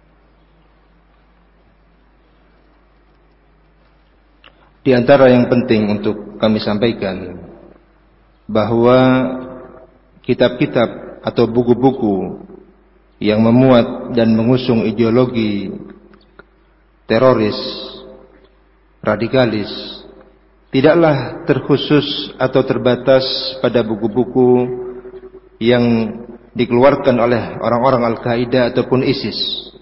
Di antara yang penting untuk kami sampaikan bahwa kitab-kitab atau buku-buku yang memuat dan mengusung ideologi teroris, radikalis, tidaklah terkhusus atau terbatas pada buku-buku yang dikeluarkan oleh orang-orang Al-Qaeda ataupun ISIS.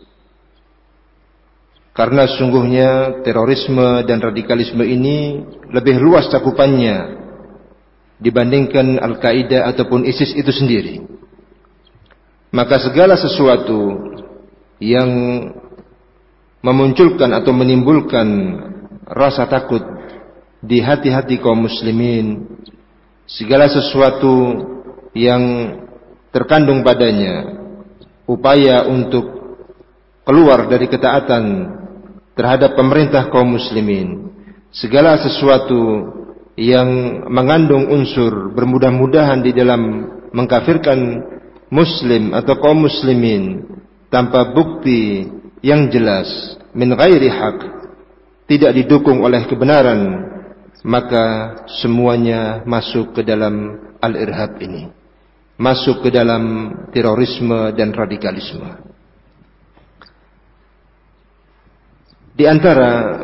Karena sungguhnya terorisme dan radikalisme ini lebih luas cakupannya dibandingkan Al-Qaeda ataupun ISIS itu sendiri. Maka segala sesuatu yang memunculkan atau menimbulkan rasa takut di hati-hati kaum muslimin, segala sesuatu yang terkandung padanya upaya untuk keluar dari ketaatan terhadap pemerintah kaum muslimin, segala sesuatu yang mengandung unsur bermudah-mudahan di dalam mengkafirkan muslim atau kaum muslimin tanpa bukti yang jelas, min ghairi haq, tidak didukung oleh kebenaran, maka semuanya masuk ke dalam al-irhab ini, masuk ke dalam terorisme dan radikalisme. Di antara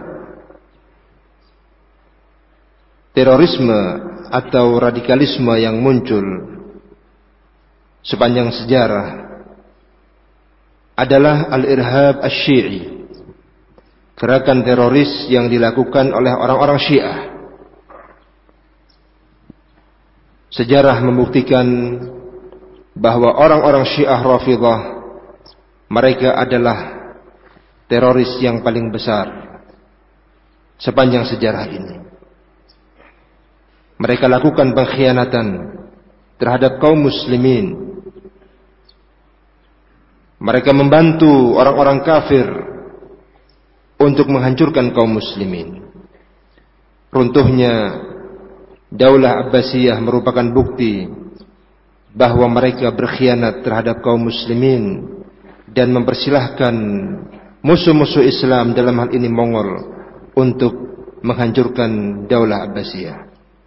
terorisme atau radikalisme yang muncul sepanjang sejarah adalah al-irhab asy-syi'i, gerakan teroris yang dilakukan oleh orang-orang Syiah. Sejarah membuktikan bahwa orang-orang Syiah Rafidhah mereka adalah teroris yang paling besar sepanjang sejarah ini. Mereka lakukan pengkhianatan terhadap kaum muslimin. Mereka membantu orang-orang kafir untuk menghancurkan kaum muslimin. Runtuhnya Daulah Abbasiyah merupakan bukti bahwa mereka berkhianat terhadap kaum muslimin dan mempersilahkan musuh-musuh Islam, dalam hal ini Mongol, untuk menghancurkan Daulah Abbasiyah.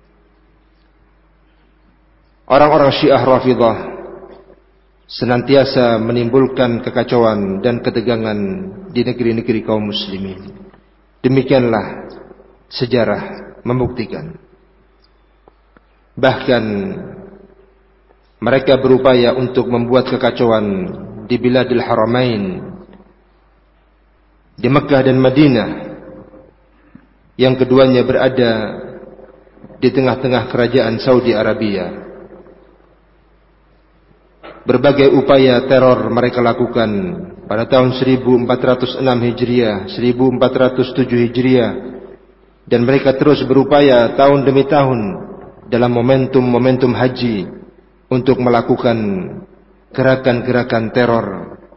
Orang-orang Syiah Rafidhah senantiasa menimbulkan kekacauan dan ketegangan di negeri-negeri kaum muslimin. Demikianlah sejarah membuktikan. Bahkan mereka berupaya untuk membuat kekacauan di Biladil Haramain, di Mekah dan Madinah, yang keduanya berada di tengah-tengah kerajaan Saudi Arabia. Berbagai upaya teror mereka lakukan pada tahun seribu empat ratus enam Hijriah, seribu empat ratus tujuh Hijriah, dan mereka terus berupaya tahun demi tahun dalam momentum-momentum haji untuk melakukan gerakan-gerakan teror.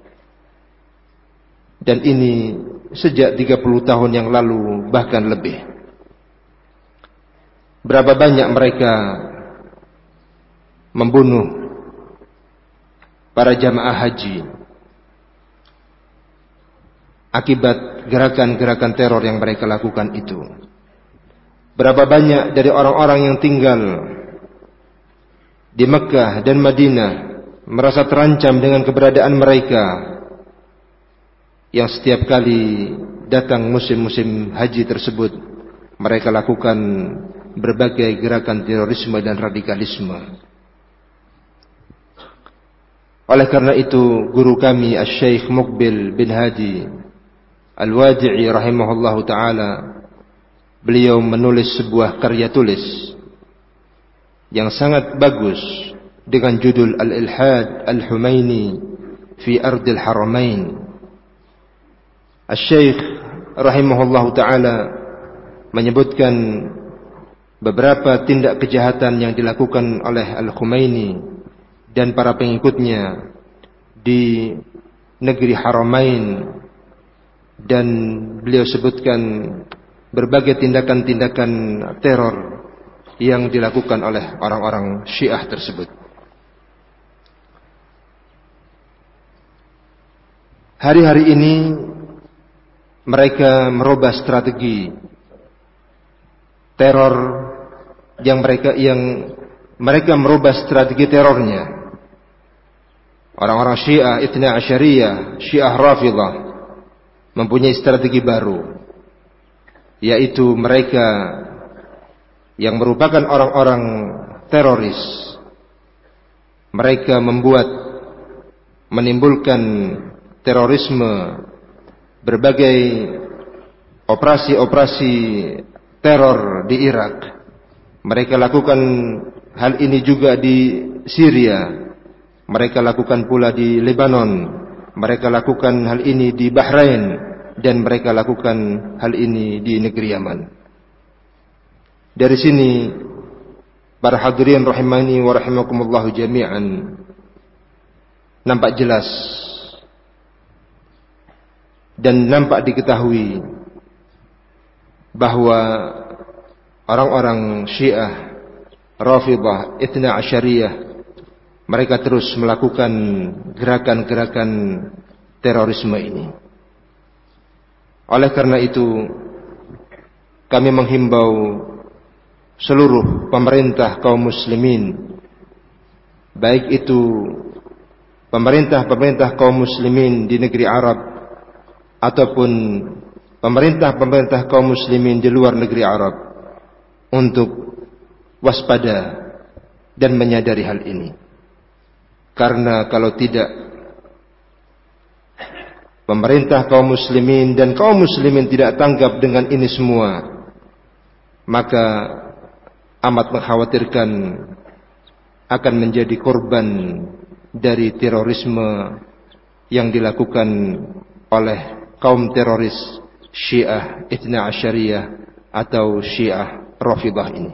Dan ini sejak tiga puluh tahun yang lalu, bahkan lebih. Berapa banyak mereka membunuh para jamaah haji akibat gerakan-gerakan teror yang mereka lakukan itu. Berapa banyak dari orang-orang yang tinggal di Mekah dan Madinah merasa terancam dengan keberadaan mereka, yang setiap kali datang musim-musim haji tersebut mereka lakukan berbagai gerakan terorisme dan radikalisme. Oleh karena itu, guru kami Asy-Syaikh Muqbil bin Hadi Al-Wadi'i rahimahullahu ta'ala, beliau menulis sebuah karya tulis yang sangat bagus dengan judul Al-Ilhad Al-Humaini fi Ardil Haramain. Asy-Syaikh rahimahullahu ta'ala menyebutkan beberapa tindak kejahatan yang dilakukan oleh Al-Khumaini dan para pengikutnya di negeri Haramain, dan beliau sebutkan berbagai tindakan-tindakan teror yang dilakukan oleh orang-orang Syiah tersebut. Hari-hari ini mereka merubah strategi teror yang mereka yang mereka merubah strategi terornya. Orang-orang Syiah Itsna Asyariyah, Syiah Rafidhah mempunyai strategi baru, yaitu mereka yang merupakan orang-orang teroris mereka membuat, menimbulkan terorisme, berbagai operasi-operasi teror di Irak. Mereka lakukan hal ini juga di Syria. Mereka lakukan pula di Lebanon. Mereka lakukan hal ini di Bahrain. Dan mereka lakukan hal ini di negeri Yaman. Dari sini, para hadirin rahimani wa rahimakumullahu jami'an, nampak jelas dan nampak diketahui bahwa orang-orang Syiah, Rafidhah, Itsna Asyariyah, mereka terus melakukan gerakan-gerakan terorisme ini. Oleh karena itu, kami menghimbau seluruh pemerintah kaum muslimin, baik itu pemerintah-pemerintah kaum muslimin di negeri Arab ataupun pemerintah-pemerintah kaum muslimin di luar negeri Arab, untuk waspada dan menyadari hal ini. Karena kalau tidak, pemerintah kaum muslimin dan kaum muslimin tidak tanggap dengan ini semua, maka amat mengkhawatirkan akan menjadi korban dari terorisme yang dilakukan oleh kaum teroris Syiah Itsna Asyariyah atau Syiah Rafidhah ini.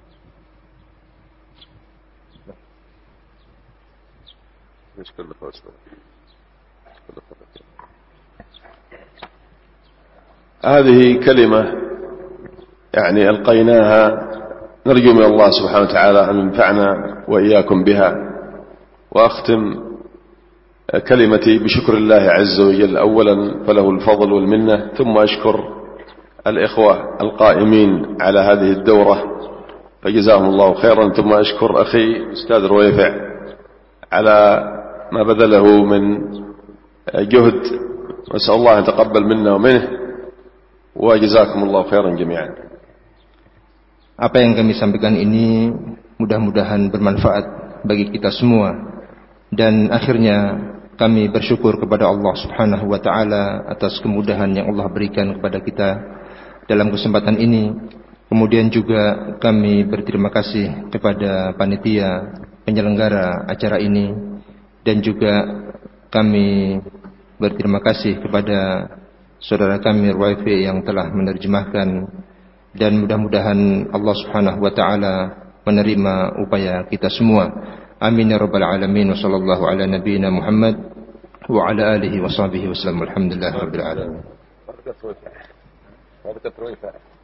هذه كلمة يعني ألقيناها نرجو من الله سبحانه وتعالى أن ينفعنا وإياكم بها. وأختم كلمتي بشكر الله عز وجل أولا فله الفضل والمنة، ثم أشكر الإخوة القائمين على هذه الدورة فجزاهم الله خيرا، ثم أشكر أخي أستاذ رويفع على ما بذله من جهد، وأسأل الله أن يتقبل منا ومنه، وجزاكم الله خيرا جميعا. Apa yang kami sampaikan ini mudah-mudahan bermanfaat bagi kita semua, dan akhirnya kami bersyukur kepada Allah Subhanahu wa taala atas kemudahan yang Allah berikan kepada kita dalam kesempatan ini. Kemudian juga kami berterima kasih kepada panitia penyelenggara acara ini, dan juga kami berterima kasih kepada saudara kami Ruwaifi yang telah menerjemahkan, dan mudah-mudahan Allah Subhanahu wa taala menerima upaya kita semua. Amin ya rabbal alamin. Wa sallallahu ala nabiyyina Muhammad wa ala alihi wa sahbihi wasallam. Alhamdulillah rabbil alamin.